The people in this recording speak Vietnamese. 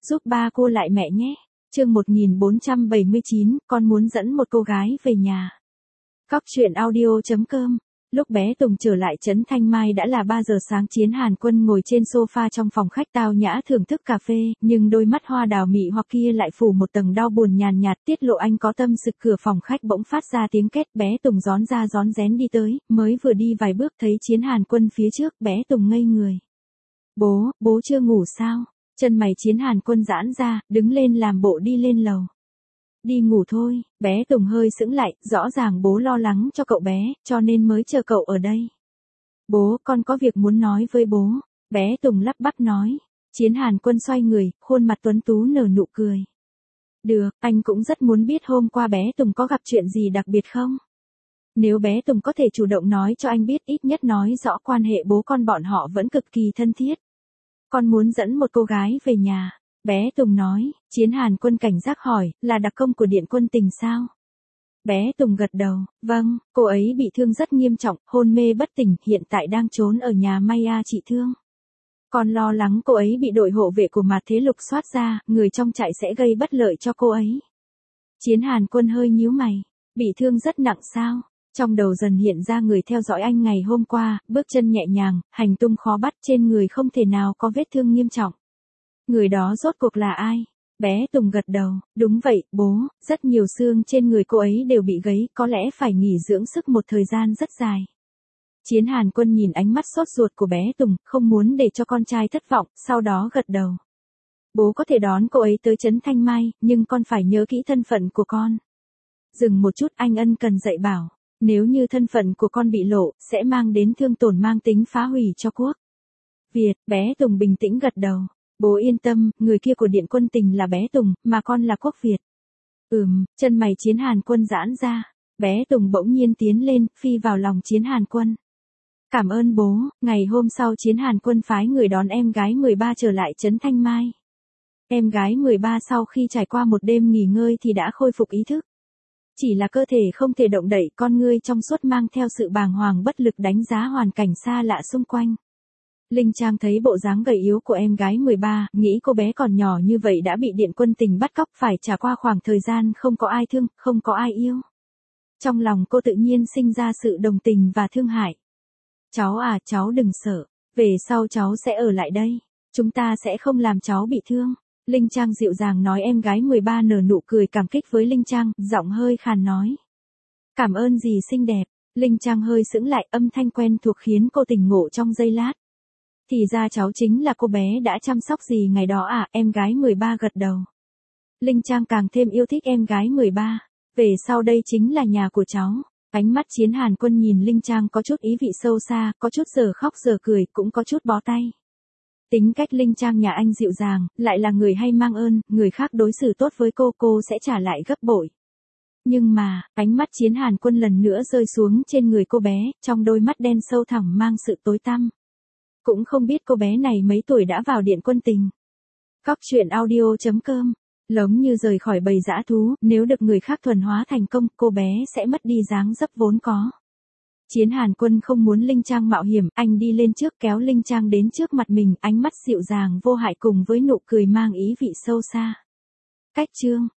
giúp ba cô lại mẹ nhé. Chương 1479, con muốn dẫn một cô gái về nhà. Cóc truyện audio.com. Lúc bé Tùng trở lại trấn Thanh Mai đã là 3 giờ sáng. Chiến Hàn Quân ngồi trên sofa trong phòng khách tao nhã thưởng thức cà phê, nhưng đôi mắt hoa đào mị hoặc kia lại phủ một tầng đau buồn nhàn nhạt, tiết lộ anh có tâm sự. Cửa phòng khách bỗng phát ra tiếng két, bé Tùng rón ra rón rén đi tới, mới vừa đi vài bước thấy Chiến Hàn Quân phía trước, bé Tùng ngây người. Bố chưa ngủ sao? Chân mày Chiến Hàn Quân giãn ra, đứng lên làm bộ đi lên lầu. Đi ngủ thôi, bé Tùng hơi sững lại, rõ ràng bố lo lắng cho cậu bé, cho nên mới chờ cậu ở đây. Bố, con có việc muốn nói với bố, bé Tùng lắp bắp nói. Chiến Hàn Quân xoay người, khuôn mặt tuấn tú nở nụ cười. Được, anh cũng rất muốn biết hôm qua bé Tùng có gặp chuyện gì đặc biệt không? Nếu bé Tùng có thể chủ động nói cho anh biết, ít nhất nói rõ quan hệ bố con bọn họ vẫn cực kỳ thân thiết. Con muốn dẫn một cô gái về nhà. Bé Tùng nói. Chiến Hàn Quân cảnh giác hỏi, là đặc công của Điện Quân Tình sao? Bé Tùng gật đầu, vâng, cô ấy bị thương rất nghiêm trọng, hôn mê bất tỉnh, hiện tại đang trốn ở nhà Maya trị thương. Con lo lắng cô ấy bị đội hộ vệ của Mạt Thế Lục soát ra, người trong trại sẽ gây bất lợi cho cô ấy. Chiến Hàn Quân hơi nhíu mày, bị thương rất nặng sao? Trong đầu dần hiện ra người theo dõi anh ngày hôm qua, bước chân nhẹ nhàng, hành tung khó bắt, trên người không thể nào có vết thương nghiêm trọng. Người đó rốt cuộc là ai? Bé Tùng gật đầu, đúng vậy, bố, rất nhiều xương trên người cô ấy đều bị gãy, có lẽ phải nghỉ dưỡng sức một thời gian rất dài. Chiến Hàn Quân nhìn ánh mắt sốt ruột của bé Tùng, không muốn để cho con trai thất vọng, sau đó gật đầu. Bố có thể đón cô ấy tới trấn Thanh Mai, nhưng con phải nhớ kỹ thân phận của con. Dừng một chút, anh ân cần dạy bảo, nếu như thân phận của con bị lộ, sẽ mang đến thương tổn mang tính phá hủy cho quốc Việt. Bé Tùng bình tĩnh gật đầu. Bố yên tâm, người kia của Điện Quân Tình là bé Tùng, mà con là quốc Việt. Chân mày Chiến Hàn Quân giãn ra. Bé Tùng bỗng nhiên tiến lên, phi vào lòng Chiến Hàn Quân. Cảm ơn bố. Ngày hôm sau Chiến Hàn Quân phái người đón em gái 13 trở lại trấn Thanh Mai. Em gái 13 sau khi trải qua một đêm nghỉ ngơi thì đã khôi phục ý thức. Chỉ là cơ thể không thể động đậy, con ngươi trong suốt mang theo sự bàng hoàng bất lực đánh giá hoàn cảnh xa lạ xung quanh. Linh Trang thấy bộ dáng gầy yếu của em gái 13, nghĩ cô bé còn nhỏ như vậy đã bị Điện Quân Tình bắt cóc, phải trải qua khoảng thời gian không có ai thương, không có ai yêu. Trong lòng cô tự nhiên sinh ra sự đồng tình và thương hại. Cháu à, cháu đừng sợ, về sau cháu sẽ ở lại đây, chúng ta sẽ không làm cháu bị thương. Linh Trang dịu dàng nói. Em gái 13 nở nụ cười cảm kích với Linh Trang, giọng hơi khàn nói. Cảm ơn dì xinh đẹp. Linh Trang hơi sững lại, âm thanh quen thuộc khiến cô tỉnh ngộ trong giây lát. Thì ra cháu chính là cô bé đã chăm sóc dì ngày đó à? Em gái 13 gật đầu. Linh Trang càng thêm yêu thích em gái 13. Về sau đây chính là nhà của cháu. Ánh mắt Chiến Hàn Quân nhìn Linh Trang có chút ý vị sâu xa, có chút giờ khóc giờ cười, cũng có chút bó tay. Tính cách Linh Trang nhà anh dịu dàng, lại là người hay mang ơn, người khác đối xử tốt với cô sẽ trả lại gấp bội. Nhưng mà, ánh mắt Chiến Hàn Quân lần nữa rơi xuống trên người cô bé, trong đôi mắt đen sâu thẳm mang sự tối tăm. Cũng không biết cô bé này mấy tuổi đã vào Điện Quân Tình. Cóc truyện audio.com. Giống như rời khỏi bầy dã thú, nếu được người khác thuần hóa thành công, cô bé sẽ mất đi dáng dấp vốn có. Chiến Hàn Quân không muốn Linh Trang mạo hiểm, anh đi lên trước kéo Linh Trang đến trước mặt mình, ánh mắt dịu dàng vô hại cùng với nụ cười mang ý vị sâu xa. Cách chương